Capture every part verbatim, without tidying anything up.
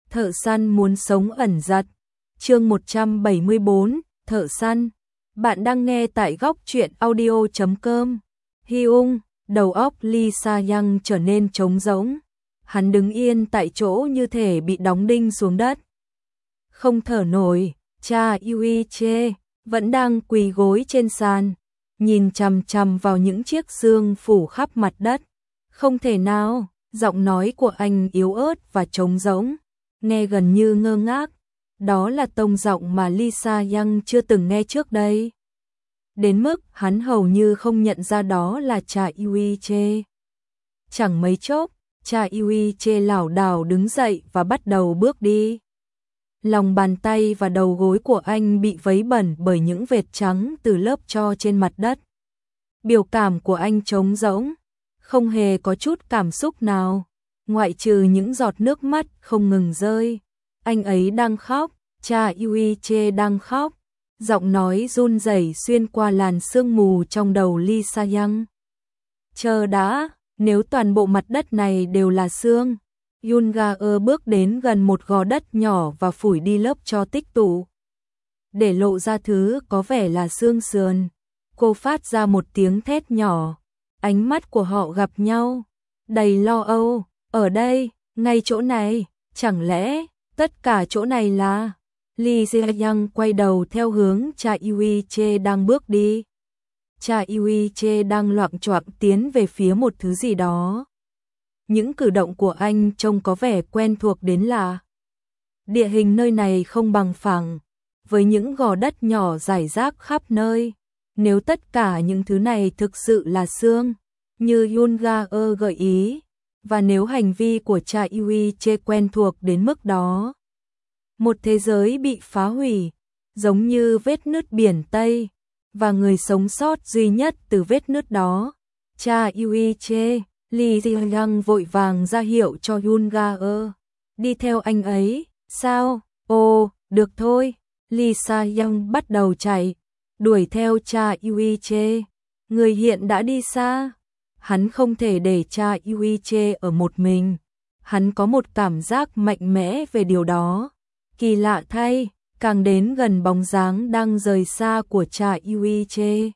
Thợ săn muốn sống ẩn giật. Chương một trăm bảy mươi bốn, Thợ săn. Bạn đang nghe tại góc truyện audio chấm com. Hyung, đầu óc Lee Sa-young trở nên trống rỗng. Hắn đứng yên tại chỗ như thể bị đóng đinh xuống đất. Không thở nổi, cha Yuiche vẫn đang quỳ gối trên sàn, nhìn chằm chằm vào những chiếc xương phủ khắp mặt đất. Không thể nào, giọng nói của anh yếu ớt và trống rỗng, nghe gần như ngơ ngác. Đó là tông giọng mà Lee Sa-young chưa từng nghe trước đây. Đến mức hắn hầu như không nhận ra đó là cha Yuiche. Chẳng mấy chốc, cha Yuiche lảo đảo đứng dậy và bắt đầu bước đi. Lòng bàn tay và đầu gối của anh bị vấy bẩn bởi những vệt trắng từ lớp tro trên mặt đất. Biểu cảm của anh trống rỗng, không hề có chút cảm xúc nào, ngoại trừ những giọt nước mắt không ngừng rơi. Anh ấy đang khóc, cha Yuiche đang khóc. Giọng nói run rẩy xuyên qua làn sương mù trong đầu Lee Sa-young. Chờ đã, nếu toàn bộ mặt đất này đều là xương. Yoon-ga bước đến gần một gò đất nhỏ và phủi đi lớp tro tích tụ, để lộ ra thứ có vẻ là xương sườn. Cô phát ra một tiếng thét nhỏ. Ánh mắt của họ gặp nhau, đầy lo âu. Ở đây, ngay chỗ này, chẳng lẽ tất cả chỗ này là... Lee Sa-young quay đầu theo hướng cha Yuiche đang bước đi. Cha Yuiche đang loạng choạng tiến về phía một thứ gì đó. Những cử động của anh trông có vẻ quen thuộc đến lạ. Địa hình nơi này không bằng phẳng, với những gò đất nhỏ rải rác khắp nơi. Nếu tất cả những thứ này thực sự là xương, như Yoon-ga gợi ý, và nếu hành vi của cha Yuiche quen thuộc đến mức đó, một thế giới bị phá hủy, giống như vết nứt biển Tây, và người sống sót duy nhất từ vết nứt đó, cha Yuiche. Lee Sa-young vội vàng ra hiệu cho Yoon-ga đi theo anh ấy. Sao? Ồ, được thôi. Lee Sa-young bắt đầu chạy, đuổi theo cha Yuiche. Người hiện đã đi xa. Hắn không thể để cha Yuiche ở một mình. Hắn có một cảm giác mạnh mẽ về điều đó. Kỳ lạ thay, càng đến gần bóng dáng đang rời xa của cha Yuiche,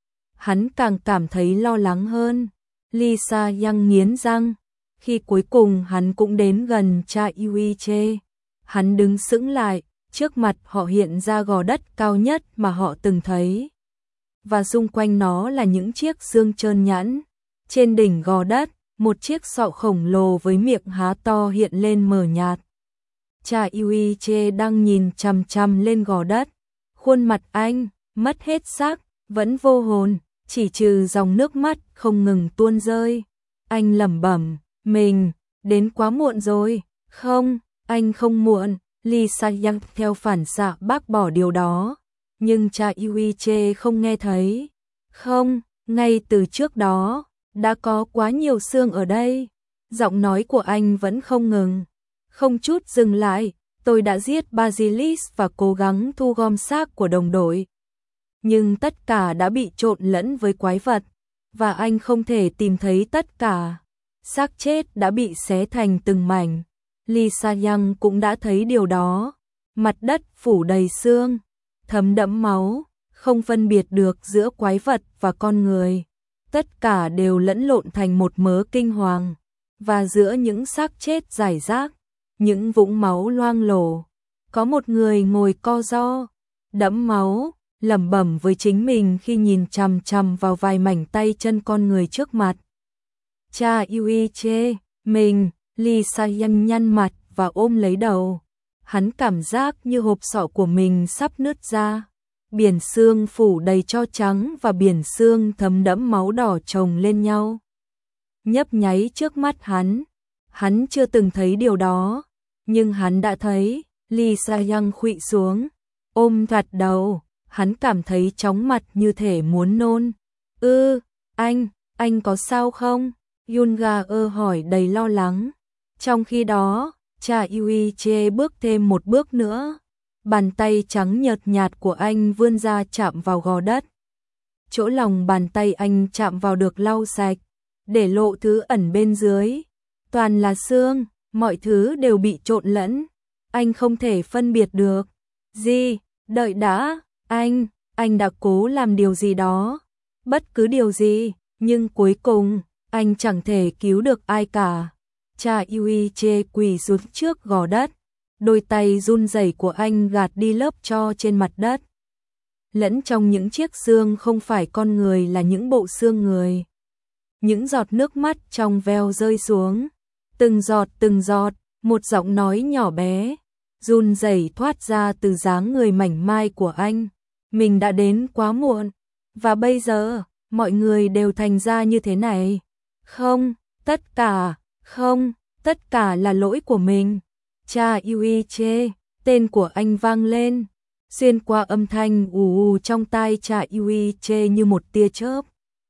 hắn càng cảm thấy lo lắng hơn. Lee Sa-young nghiến răng. Khi cuối cùng hắn cũng đến gần cha Yuiche, hắn đứng sững lại. Trước mặt họ hiện ra gò đất cao nhất mà họ từng thấy, và xung quanh nó là những chiếc xương trơn nhẵn. Trên đỉnh gò đất, một chiếc sọ khổng lồ với miệng há to hiện lên mờ nhạt. Cha Yuiche đang nhìn chằm chằm lên gò đất. Khuôn mặt anh mất hết sắc, vẫn vô hồn, chỉ trừ dòng nước mắt không ngừng tuôn rơi. Anh lẩm bẩm, mình đến quá muộn rồi. Không, anh không muộn. Lee Sa-young theo phản xạ bác bỏ điều đó, nhưng cha Yuiche không nghe thấy. Không, ngay từ trước đó đã có quá nhiều xương ở đây. Giọng nói của anh vẫn không ngừng, không chút dừng lại. Tôi đã giết Basilisk và cố gắng thu gom xác của đồng đội, nhưng tất cả đã bị trộn lẫn với quái vật, và anh không thể tìm thấy tất cả. Xác chết đã bị xé thành từng mảnh. Lee Sa-young cũng đã thấy điều đó. Mặt đất phủ đầy xương, thấm đẫm máu, không phân biệt được giữa quái vật và con người. Tất cả đều lẫn lộn thành một mớ kinh hoàng, và giữa những xác chết rải rác, những vũng máu loang lổ, có một người ngồi co ro, đẫm máu, lẩm bẩm với chính mình khi nhìn chằm chằm vào vài mảnh tay chân con người trước mặt. Cha Yuiche, mình. Lee Sa-young nhăn mặt và ôm lấy đầu. Hắn cảm giác như hộp sọ của mình sắp nứt ra. Biển xương phủ đầy tro trắng và biển xương thấm đẫm máu đỏ chồng lên nhau, nhấp nháy trước mắt hắn. Hắn chưa từng thấy điều đó, nhưng hắn đã thấy. Lee Sa-young khuỵu xuống, ôm chặt đầu. Hắn cảm thấy chóng mặt như thể muốn nôn. Ư, anh, anh có sao không? Yoon-ga hỏi đầy lo lắng. Trong khi đó, cha Yuiche bước thêm một bước nữa. Bàn tay trắng nhợt nhạt của anh vươn ra chạm vào gò đất. Chỗ lòng bàn tay anh chạm vào được lau sạch, để lộ thứ ẩn bên dưới. Toàn là xương, mọi thứ đều bị trộn lẫn. anh không thể phân biệt được. Gì, đợi đã, anh, anh đã cố làm điều gì đó, bất cứ điều gì, nhưng cuối cùng, anh chẳng thể cứu được ai cả. Cha Yuiche quỳ xuống trước gò đất, đôi tay run rẩy của anh gạt đi lớp tro trên mặt đất. Lẫn trong những chiếc xương không phải con người là những bộ xương người. Những giọt nước mắt trong veo rơi xuống, từng giọt từng giọt, một giọng nói nhỏ bé, run rẩy thoát ra từ dáng người mảnh mai của anh. Mình đã đến quá muộn, và bây giờ, mọi người đều thành ra như thế này. Không, tất cả, không, tất cả là lỗi của mình. Cha Yuiche, tên của anh vang lên, xuyên qua âm thanh ù ù trong tai cha Yuiche như một tia chớp.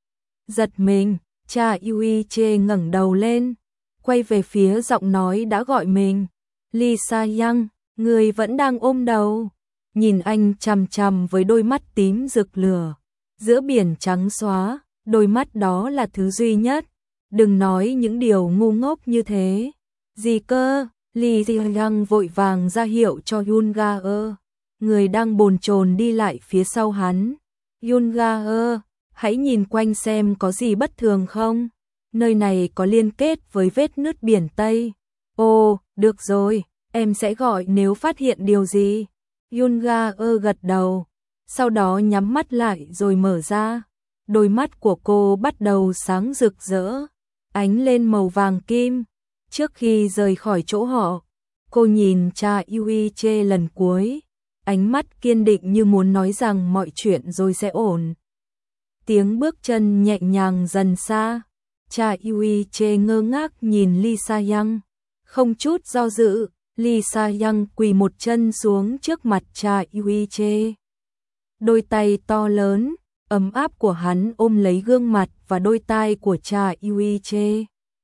Giật mình, cha Yuiche ngẩng đầu lên, quay về phía giọng nói đã gọi mình. Lisa Yang, người vẫn đang ôm đầu, nhìn anh chằm chằm với đôi mắt tím rực lửa. Giữa biển trắng xóa, đôi mắt đó là thứ duy nhất. Đừng nói những điều ngu ngốc như thế. Gì cơ? Lisa Yang vội vàng ra hiệu cho Yunga ơ, người đang bồn chồn đi lại phía sau hắn. Yunga ơ, hãy nhìn quanh xem có gì bất thường không? Nơi này có liên kết với vết nứt biển Tây. Ồ, được rồi, em sẽ gọi nếu phát hiện điều gì. Yunga ơ gật đầu, sau đó nhắm mắt lại rồi mở ra. Đôi mắt của cô bắt đầu sáng rực rỡ, ánh lên màu vàng kim. Trước khi rời khỏi chỗ họ, cô nhìn cha Yuiche lần cuối, ánh mắt kiên định như muốn nói rằng mọi chuyện rồi sẽ ổn. Tiếng bước chân nhẹ nhàng dần xa, cha Yuiche ngơ ngác nhìn Lisa Yang, không chút do dự, Lisa Yang quỳ một chân xuống trước mặt cha Yuiche. Đôi tay to lớn, ấm áp của hắn ôm lấy gương mặt và đôi tai của cha Yuiche.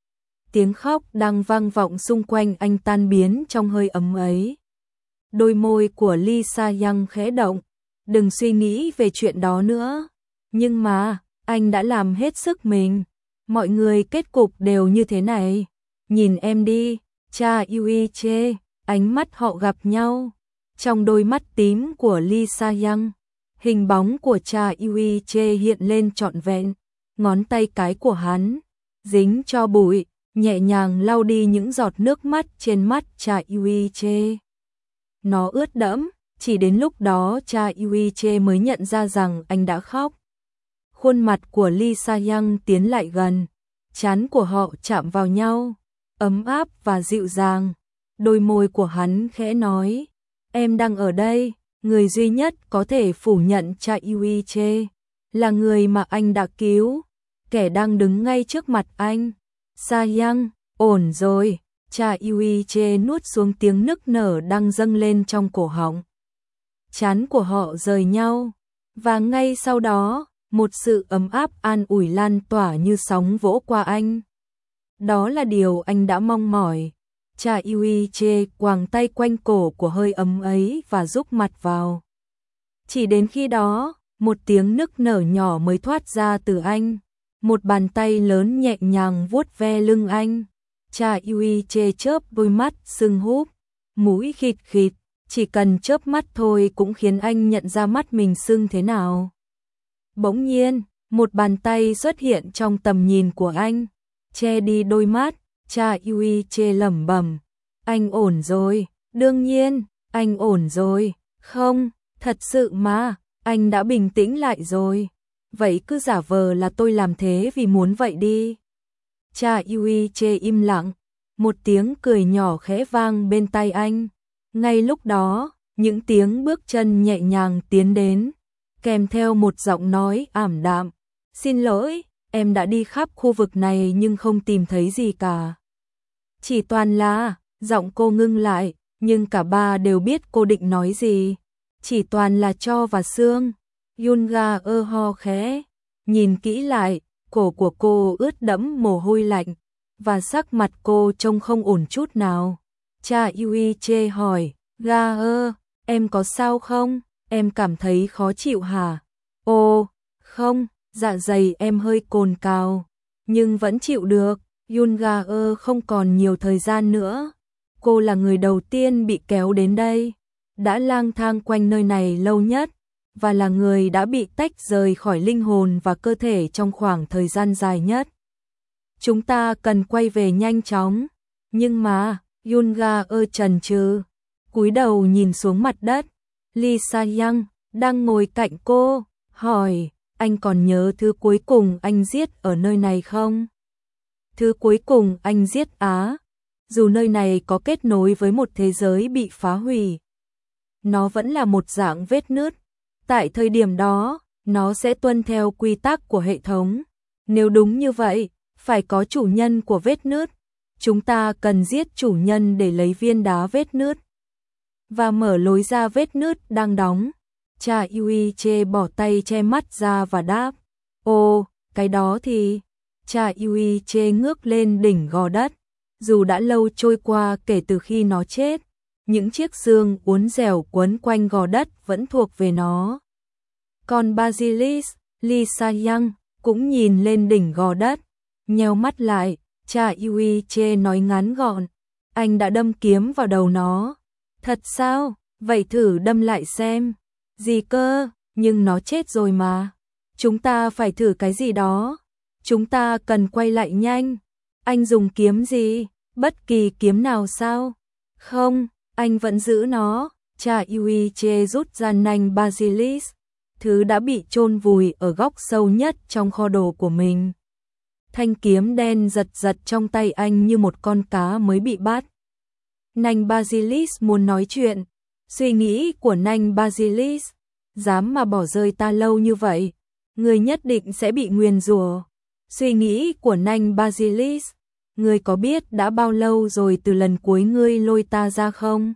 Tiếng khóc đang vang vọng xung quanh anh tan biến trong hơi ấm ấy. Đôi môi của Lisa Yang khẽ động, đừng suy nghĩ về chuyện đó nữa. Nhưng mà, anh đã làm hết sức mình. Mọi người kết cục đều như thế này. Nhìn em đi, cha Yuiche, ánh mắt họ gặp nhau. Trong đôi mắt tím của Lisa Yang, hình bóng của cha Yuiche hiện lên trọn vẹn. Ngón tay cái của hắn, dính cho bụi, nhẹ nhàng lau đi những giọt nước mắt trên mắt cha Yuiche. Nó ướt đẫm, chỉ đến lúc đó cha Yuiche mới nhận ra rằng anh đã khóc. Khuôn mặt của Lisa Yang tiến lại gần, trán của họ chạm vào nhau, ấm áp và dịu dàng. Đôi môi của hắn khẽ nói, em đang ở đây, người duy nhất có thể phủ nhận cha Yuiche, là người mà anh đã cứu, kẻ đang đứng ngay trước mặt anh. Sa Yang, ổn rồi, cha Yuiche nuốt xuống tiếng nức nở đang dâng lên trong cổ họng. Trán của họ rời nhau, và ngay sau đó, một sự ấm áp an ủi lan tỏa như sóng vỗ qua anh. Đó là điều anh đã mong mỏi. Cha Yuiche quàng tay quanh cổ của hơi ấm ấy và rúc mặt vào. Chỉ đến khi đó, một tiếng nức nở nhỏ mới thoát ra từ anh. Một bàn tay lớn nhẹ nhàng vuốt ve lưng anh. Cha Yuiche chớp đôi mắt sưng húp, mũi khịt khịt, chỉ cần chớp mắt thôi cũng khiến anh nhận ra mắt mình sưng thế nào. Bỗng nhiên, một bàn tay xuất hiện trong tầm nhìn của anh, che đi đôi mắt. Cha Yuiche lẩm bẩm, anh ổn rồi, đương nhiên, anh ổn rồi, không, thật sự mà, anh đã bình tĩnh lại rồi. Vậy cứ giả vờ là tôi làm thế vì muốn vậy đi. Cha Yuiche im lặng, một tiếng cười nhỏ khẽ vang bên tai anh. Ngay lúc đó, những tiếng bước chân nhẹ nhàng tiến đến, kèm theo một giọng nói ảm đạm. Xin lỗi, em đã đi khắp khu vực này nhưng không tìm thấy gì cả. Chỉ toàn là, giọng cô ngưng lại, nhưng cả ba đều biết cô định nói gì. Chỉ toàn là tro và xương. Yunga ơ ho khẽ, nhìn kỹ lại, cổ của cô ướt đẫm mồ hôi lạnh, và sắc mặt cô trông không ổn chút nào. Cha Yuiche hỏi, Ga ơ, em có sao không? Em cảm thấy khó chịu hả? Ồ, không, dạ dày em hơi cồn cào, nhưng vẫn chịu được. Yunga ơ không còn nhiều thời gian nữa. cô là người đầu tiên bị kéo đến đây, đã lang thang quanh nơi này lâu nhất, và là người đã bị tách rời khỏi linh hồn và cơ thể trong khoảng thời gian dài nhất. Chúng ta cần quay về nhanh chóng, nhưng mà, Yunga ơ chần chừ, cúi đầu nhìn xuống mặt đất. Lee Sa-young đang ngồi cạnh cô, hỏi, anh còn nhớ thứ cuối cùng anh giết ở nơi này không? Thứ cuối cùng anh giết á, dù nơi này có kết nối với một thế giới bị phá hủy, nó vẫn là một dạng vết nứt. Tại thời điểm đó, nó sẽ tuân theo quy tắc của hệ thống. Nếu đúng như vậy, phải có chủ nhân của vết nứt. Chúng ta cần giết chủ nhân để lấy viên đá vết nứt và mở lối ra vết nứt đang đóng. Cha Yuiche bỏ tay che mắt ra và đáp, ồ, cái đó thì... Cha Yuiche ngước lên đỉnh gò đất. Dù đã lâu trôi qua kể từ khi nó chết, những chiếc xương uốn dẻo quấn quanh gò đất vẫn thuộc về nó. Còn Basilisk, Lee Sa-young cũng nhìn lên đỉnh gò đất, nheo mắt lại. Cha Yuiche nói ngắn gọn, anh đã đâm kiếm vào đầu nó. Thật sao? Vậy thử đâm lại xem. Gì cơ? Nhưng nó chết rồi mà. Chúng ta phải thử cái gì đó. Chúng ta cần quay lại nhanh. Anh dùng kiếm gì? Bất kỳ kiếm nào sao? Không, anh vẫn giữ nó. Cha Yuiche rút ra nanh Basilisk, thứ đã bị chôn vùi ở góc sâu nhất trong kho đồ của mình. Thanh kiếm đen giật giật trong tay anh như một con cá mới bị bắt. Nanh Basilisk muốn nói chuyện. Suy nghĩ của nanh Basilisk, dám mà bỏ rơi ta lâu như vậy, người nhất định sẽ bị nguyền rủa. Suy nghĩ của nanh Basilisk, ngươi có biết đã bao lâu rồi từ lần cuối ngươi lôi ta ra không?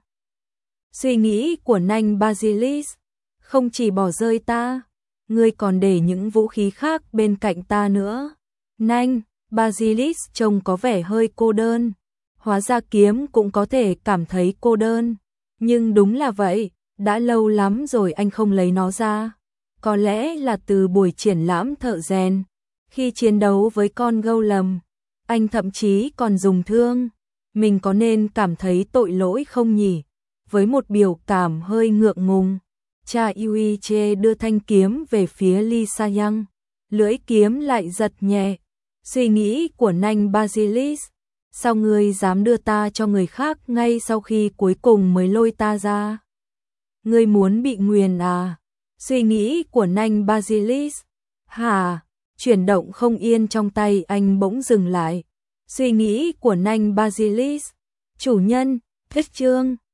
Suy nghĩ của nanh Basilisk, không chỉ bỏ rơi ta, ngươi còn để những vũ khí khác bên cạnh ta nữa. Nanh Basilisk trông có vẻ hơi cô đơn, hóa ra kiếm cũng có thể cảm thấy cô đơn. Nhưng đúng là vậy, đã lâu lắm rồi anh không lấy nó ra. Có lẽ là từ buổi triển lãm thợ rèn, khi chiến đấu với con golem, anh thậm chí còn dùng thương. Mình có nên cảm thấy tội lỗi không nhỉ? Với một biểu cảm hơi ngượng ngùng, cha Yuiche đưa thanh kiếm về phía Lee Sa-young. Lưỡi kiếm lại giật nhẹ. Suy nghĩ của nanh Basilisk, sao ngươi dám đưa ta cho người khác ngay sau khi cuối cùng mới lôi ta ra? Ngươi muốn bị nguyền à? Suy nghĩ của nanh Basilisk, hả? Chuyển động không yên trong tay anh bỗng dừng lại. Suy nghĩ của nanh Basilisk, chủ nhân, hết chương.